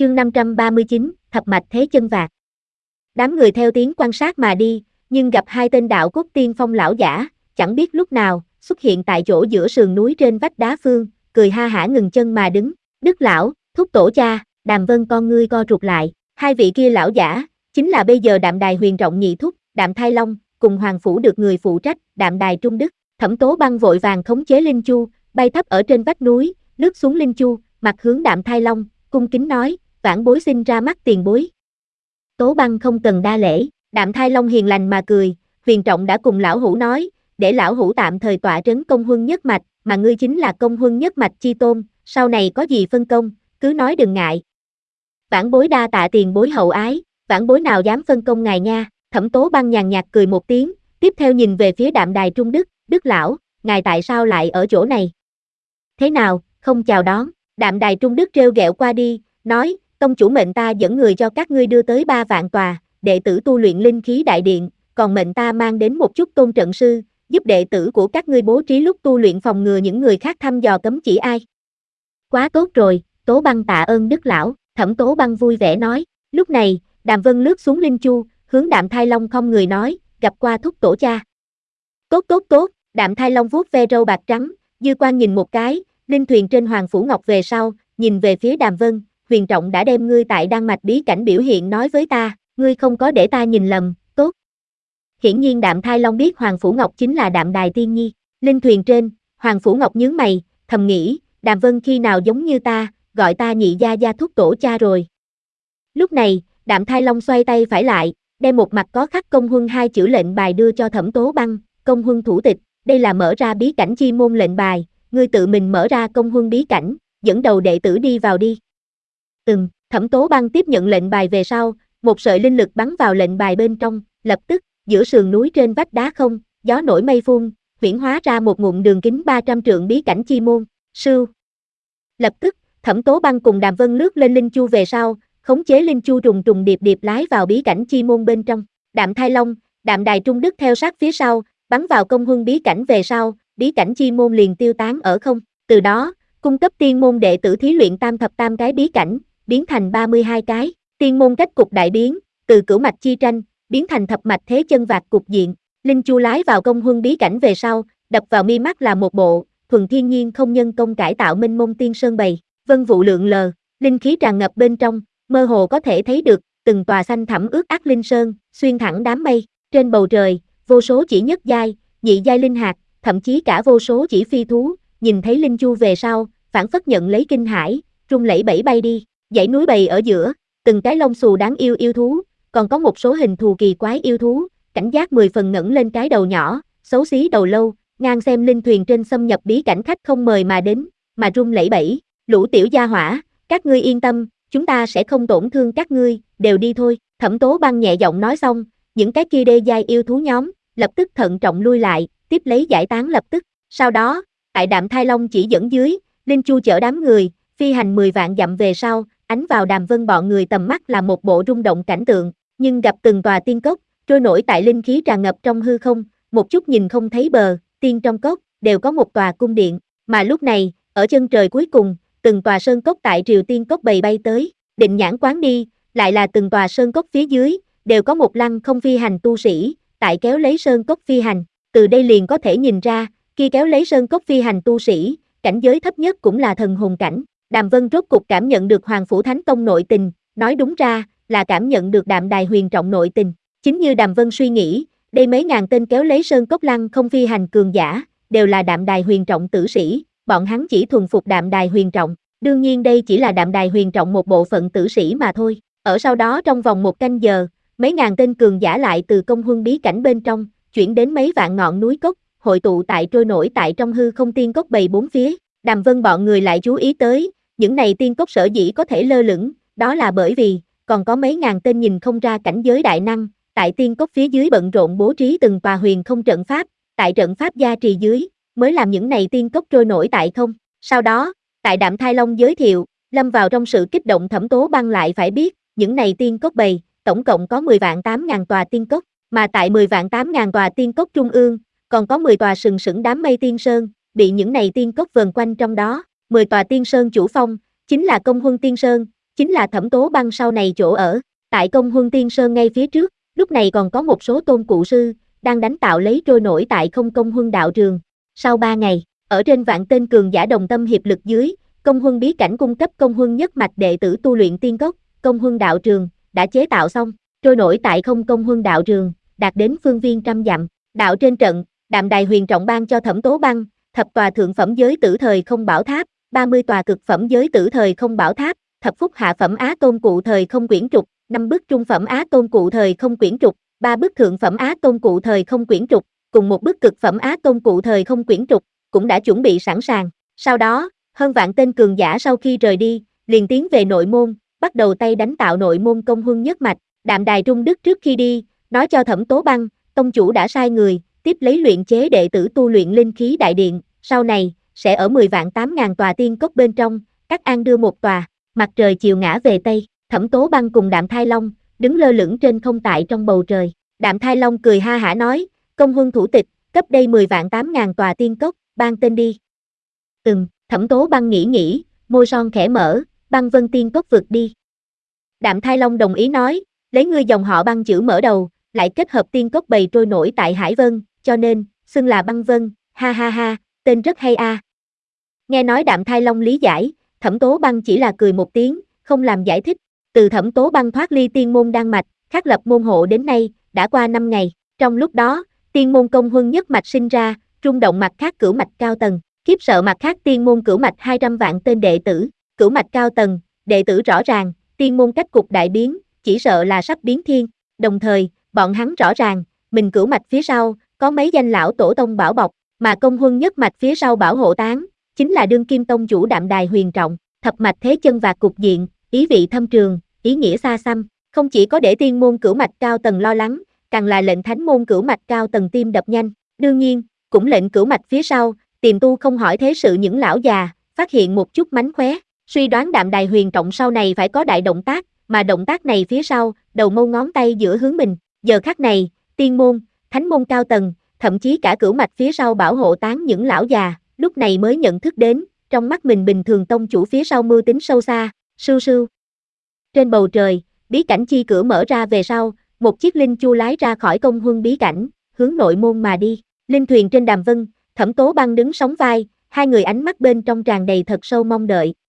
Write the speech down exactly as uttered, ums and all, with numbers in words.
Chương năm trăm ba mươi chín, thập mạch thế chân vạc. Đám người theo tiếng quan sát mà đi, nhưng gặp hai tên đạo cốt tiên phong lão giả, chẳng biết lúc nào, xuất hiện tại chỗ giữa sườn núi trên vách đá phương, cười ha hả ngừng chân mà đứng. Đức lão, thúc tổ cha, Đàm Vân con ngươi co rụt lại, hai vị kia lão giả, chính là bây giờ Đạm Đài Huyền Trọng nhị thúc, Đạm Thai Long, cùng Hoàng Phủ được người phụ trách, Đạm Đài Trung Đức. Thẩm Tố Băng vội vàng khống chế Linh Chu, bay thấp ở trên vách núi, lướt xuống Linh Chu, mặt hướng Đạm Thai Long, cung kính nói, vãn bối xin ra mắt tiền bối. Tố Băng không cần đa lễ, Đạm Thai Long hiền lành mà cười, Huyền Trọng đã cùng lão hữu nói, để lão hữu tạm thời tọa trấn công huân nhất mạch, mà ngươi chính là công huân nhất mạch chi tôn, sau này có gì phân công, cứ nói đừng ngại. Vãn bối đa tạ tiền bối hậu ái, vãn bối nào dám phân công ngài nha. Thẩm Tố Băng nhàn nhạt cười một tiếng, tiếp theo nhìn về phía Đạm Đài Trung Đức, Đức lão, ngài tại sao lại ở chỗ này? Thế nào, không chào đón? Đạm Đài Trung Đức trêu ghẹo qua đi, nói, tông chủ mệnh ta dẫn người cho các ngươi đưa tới ba vạn tòa, đệ tử tu luyện linh khí đại điện, còn mệnh ta mang đến một chút tôn trận sư, giúp đệ tử của các ngươi bố trí lúc tu luyện phòng ngừa những người khác thăm dò cấm chỉ ai. Quá tốt rồi, Tố Băng tạ ơn Đức lão, Thẩm Tố Băng vui vẻ nói. Lúc này, Đàm Vân lướt xuống Linh Chu, hướng Đạm Thai Long không người nói, gặp qua thúc tổ cha. Tốt tốt tốt, Đạm Thai Long vuốt ve râu bạc trắng, dư quan nhìn một cái, linh thuyền trên Hoàng Phủ Ngọc về sau, nhìn về phía Đàm Vân, Huyền Trọng đã đem ngươi tại Đan Mạch bí cảnh biểu hiện nói với ta, ngươi không có để ta nhìn lầm, tốt. Hiển nhiên Đạm Thai Long biết Hoàng Phủ Ngọc chính là Đạm Đài Tiên Nhi, linh thuyền trên, Hoàng Phủ Ngọc nhướng mày, thầm nghĩ, Đàm Vân khi nào giống như ta, gọi ta nhị gia gia thúc tổ cha rồi. Lúc này, Đạm Thai Long xoay tay phải lại, đem một mặt có khắc công huân hai chữ lệnh bài đưa cho Thẩm Tố Băng, công huân thủ tịch, đây là mở ra bí cảnh chi môn lệnh bài, ngươi tự mình mở ra công huân bí cảnh, dẫn đầu đệ tử đi vào đi. Ừm, Thẩm Tố Băng tiếp nhận lệnh bài về sau, một sợi linh lực bắn vào lệnh bài bên trong, lập tức, giữa sườn núi trên vách đá không, gió nổi mây phun, huyễn hóa ra một ngụm đường kính ba trăm trượng bí cảnh chi môn, sưu. Lập tức, Thẩm Tố Băng cùng Đàm Vân lướt lên Linh Chu về sau, khống chế Linh Chu trùng trùng điệp điệp lái vào bí cảnh chi môn bên trong. Đạm Thai Long, Đạm Đài Trung Đức theo sát phía sau, bắn vào công huân bí cảnh về sau, bí cảnh chi môn liền tiêu tán ở không. Từ đó, cung cấp tiên môn đệ tử thí luyện tam thập tam cái bí cảnh, biến thành ba mươi hai cái. Tiên môn cách cục đại biến, từ cửu mạch chi tranh, biến thành thập mạch thế chân vạc cục diện. Linh Chu lái vào công huân bí cảnh về sau, đập vào mi mắt là một bộ thuần thiên nhiên không nhân công cải tạo minh mông tiên sơn bầy, vân vụ lượn lờ, linh khí tràn ngập bên trong, mơ hồ có thể thấy được từng tòa xanh thẳm ướt át linh sơn, xuyên thẳng đám mây, trên bầu trời, vô số chỉ nhất giai, nhị giai linh hạt, thậm chí cả vô số chỉ phi thú, nhìn thấy Linh Chu về sau, phản phất nhận lấy kinh hãi, rung lẩy bẩy bay đi, dãy núi bầy ở giữa, từng cái lông xù đáng yêu yêu thú, còn có một số hình thù kỳ quái yêu thú, cảnh giác mười phần ngẩng lên cái đầu nhỏ, xấu xí đầu lâu, ngang xem linh thuyền trên xâm nhập bí cảnh khách không mời mà đến, mà rung lẩy bẩy, lũ tiểu gia hỏa, các ngươi yên tâm, chúng ta sẽ không tổn thương các ngươi, đều đi thôi. Thẩm Tố Băng nhẹ giọng nói xong, những cái kia đê giai yêu thú nhóm, lập tức thận trọng lui lại, tiếp lấy giải tán lập tức. Sau đó, tại Đạm Thai Long chỉ dẫn dưới, Linh Chu chở đám người, phi hành mười vạn dặm về sau, ánh vào Đàm Vân bọn người tầm mắt là một bộ rung động cảnh tượng, nhưng gặp từng tòa tiên cốc, trôi nổi tại linh khí tràn ngập trong hư không, một chút nhìn không thấy bờ, tiên trong cốc, đều có một tòa cung điện, mà lúc này, ở chân trời cuối cùng, từng tòa sơn cốc tại Triều Tiên cốc bầy bay tới, định nhãn quán đi, lại là từng tòa sơn cốc phía dưới, đều có một lăng không phi hành tu sĩ, tại kéo lấy sơn cốc phi hành, từ đây liền có thể nhìn ra, khi kéo lấy sơn cốc phi hành tu sĩ, cảnh giới thấp nhất cũng là thần hồn cảnh. Đàm Vân rốt cục cảm nhận được Hoàng Phủ Thánh Tông nội tình, nói đúng ra, là cảm nhận được Đạm Đài Huyền Trọng nội tình, chính như Đàm Vân suy nghĩ, đây mấy ngàn tên kéo lấy sơn cốc lăng không phi hành cường giả, đều là Đạm Đài Huyền Trọng tử sĩ, bọn hắn chỉ thuần phục Đạm Đài Huyền Trọng, đương nhiên đây chỉ là Đạm Đài Huyền Trọng một bộ phận tử sĩ mà thôi, ở sau đó trong vòng một canh giờ, mấy ngàn tên cường giả lại từ công huân bí cảnh bên trong, chuyển đến mấy vạn ngọn núi cốc, hội tụ tại trôi nổi tại trong hư không tiên cốc bầy bốn phía, Đàm Vân bọn người lại chú ý tới, những này tiên cốc sở dĩ có thể lơ lửng, đó là bởi vì, còn có mấy ngàn tên nhìn không ra cảnh giới đại năng, tại tiên cốc phía dưới bận rộn bố trí từng tòa huyền không trận pháp, tại trận pháp gia trì dưới, mới làm những này tiên cốc trôi nổi tại không. Sau đó, tại Đạm Thai Long giới thiệu, lâm vào trong sự kích động Thẩm Tố Băng lại phải biết, những này tiên cốc bầy, tổng cộng có mười vạn tám ngàn tòa tiên cốc, mà tại mười vạn tám ngàn tòa tiên cốc trung ương, còn có mười tòa sừng sững đám mây tiên sơn, bị những này tiên cốc vờn quanh trong đó, mười tòa tiên sơn chủ phong, chính là Công Huân Tiên Sơn, chính là Thẩm Tố Băng sau này chỗ ở. Tại Công Huân Tiên Sơn ngay phía trước, lúc này còn có một số tôn cụ sư, đang đánh tạo lấy trôi nổi tại không Công Huân đạo trường. Sau ba ngày, ở trên vạn tên cường giả đồng tâm hiệp lực dưới, Công Huân bí cảnh cung cấp Công Huân nhất mạch đệ tử tu luyện tiên cốc, Công Huân đạo trường, đã chế tạo xong, trôi nổi tại không Công Huân đạo trường, đạt đến phương viên trăm dặm. Đạo trên trận, Đạm Đài Huyền Trọng ban cho Thẩm Tố Băng, thập tòa thượng phẩm giới tử thời không bảo tháp, ba mươi tòa cực phẩm giới tử thời không bảo tháp, thập phúc hạ phẩm Á Tôn cụ thời không quyển trục, năm bức trung phẩm Á Tôn cụ thời không quyển trục, ba bức thượng phẩm Á Tôn cụ thời không quyển trục, cùng một bức cực phẩm Á Tôn cụ thời không quyển trục, cũng đã chuẩn bị sẵn sàng. Sau đó, hơn vạn tên cường giả sau khi rời đi, liền tiến về nội môn, bắt đầu tay đánh tạo nội môn Công Huân nhất mạch. Đạm Đài Trung Đức trước khi đi, nói cho Thẩm Tố Băng, tông chủ đã sai người, tiếp lấy luyện chế đệ tử tu luyện linh khí đại điện, sau này, sẽ ở mười vạn tám ngàn tòa tiên cốc bên trong, các an đưa một tòa. Mặt trời chiều ngã về Tây, Thẩm Tố Băng cùng Đạm Thai Long, đứng lơ lửng trên không tại trong bầu trời. Đạm Thai Long cười ha hả nói, Công Huân thủ tịch, cấp đây mười vạn tám ngàn tòa tiên cốc, ban tên đi. Ừm, Thẩm Tố Băng nghĩ nghĩ, môi son khẽ mở, Băng Vân tiên cốc vượt đi. Đạm Thai Long đồng ý nói, lấy ngươi dòng họ Băng chữ mở đầu, lại kết hợp tiên cốc bầy trôi nổi tại Hải Vân, cho nên, xưng là Băng Vân, ha ha ha, tên rất hay a. Nghe nói Đạm Thai Long lý giải, Thẩm Tố Băng chỉ là cười một tiếng, không làm giải thích. Từ Thẩm Tố Băng thoát ly tiên môn đan mạch, khắc lập môn hộ đến nay, đã qua năm ngày. Trong lúc đó, tiên môn Công Huân nhất mạch sinh ra, rung động mặt khác cửu mạch cao tầng, khiếp sợ mặt khác tiên môn cửu mạch hai trăm vạn tên đệ tử, cửu mạch cao tầng, đệ tử rõ ràng, tiên môn cách cục đại biến, chỉ sợ là sắp biến thiên. Đồng thời, bọn hắn rõ ràng, mình cửu mạch phía sau, có mấy danh lão tổ tông bảo bọc, mà Công Huân nhất mạch phía sau bảo hộ tán, chính là đương kim tông chủ Đạm Đài Huyền Trọng. Thập mạch thế chân vạc cục diện, ý vị thâm trường, ý nghĩa xa xăm, không chỉ có để tiên môn cửu mạch cao tầng lo lắng, càng là lệnh thánh môn cửu mạch cao tầng tim đập nhanh. Đương nhiên, cũng lệnh cửu mạch phía sau, tìm tu không hỏi thế sự những lão già, phát hiện một chút mánh khóe, suy đoán Đạm Đài Huyền Trọng sau này phải có đại động tác, mà động tác này phía sau, đầu mâu ngón tay giữa hướng mình. Giờ khắc này, tiên môn, thánh môn cao tầng, thậm chí cả cửu mạch phía sau bảo hộ tán những lão già, lúc này mới nhận thức đến, trong mắt mình bình thường tông chủ phía sau mưu tính sâu xa, sưu sưu. Trên bầu trời, bí cảnh chi cửa mở ra về sau, một chiếc linh chu lái ra khỏi Công Huân bí cảnh, hướng nội môn mà đi. Linh thuyền trên đàm vân, Thẩm Tố Băng đứng sóng vai, hai người ánh mắt bên trong tràn đầy thật sâu mong đợi.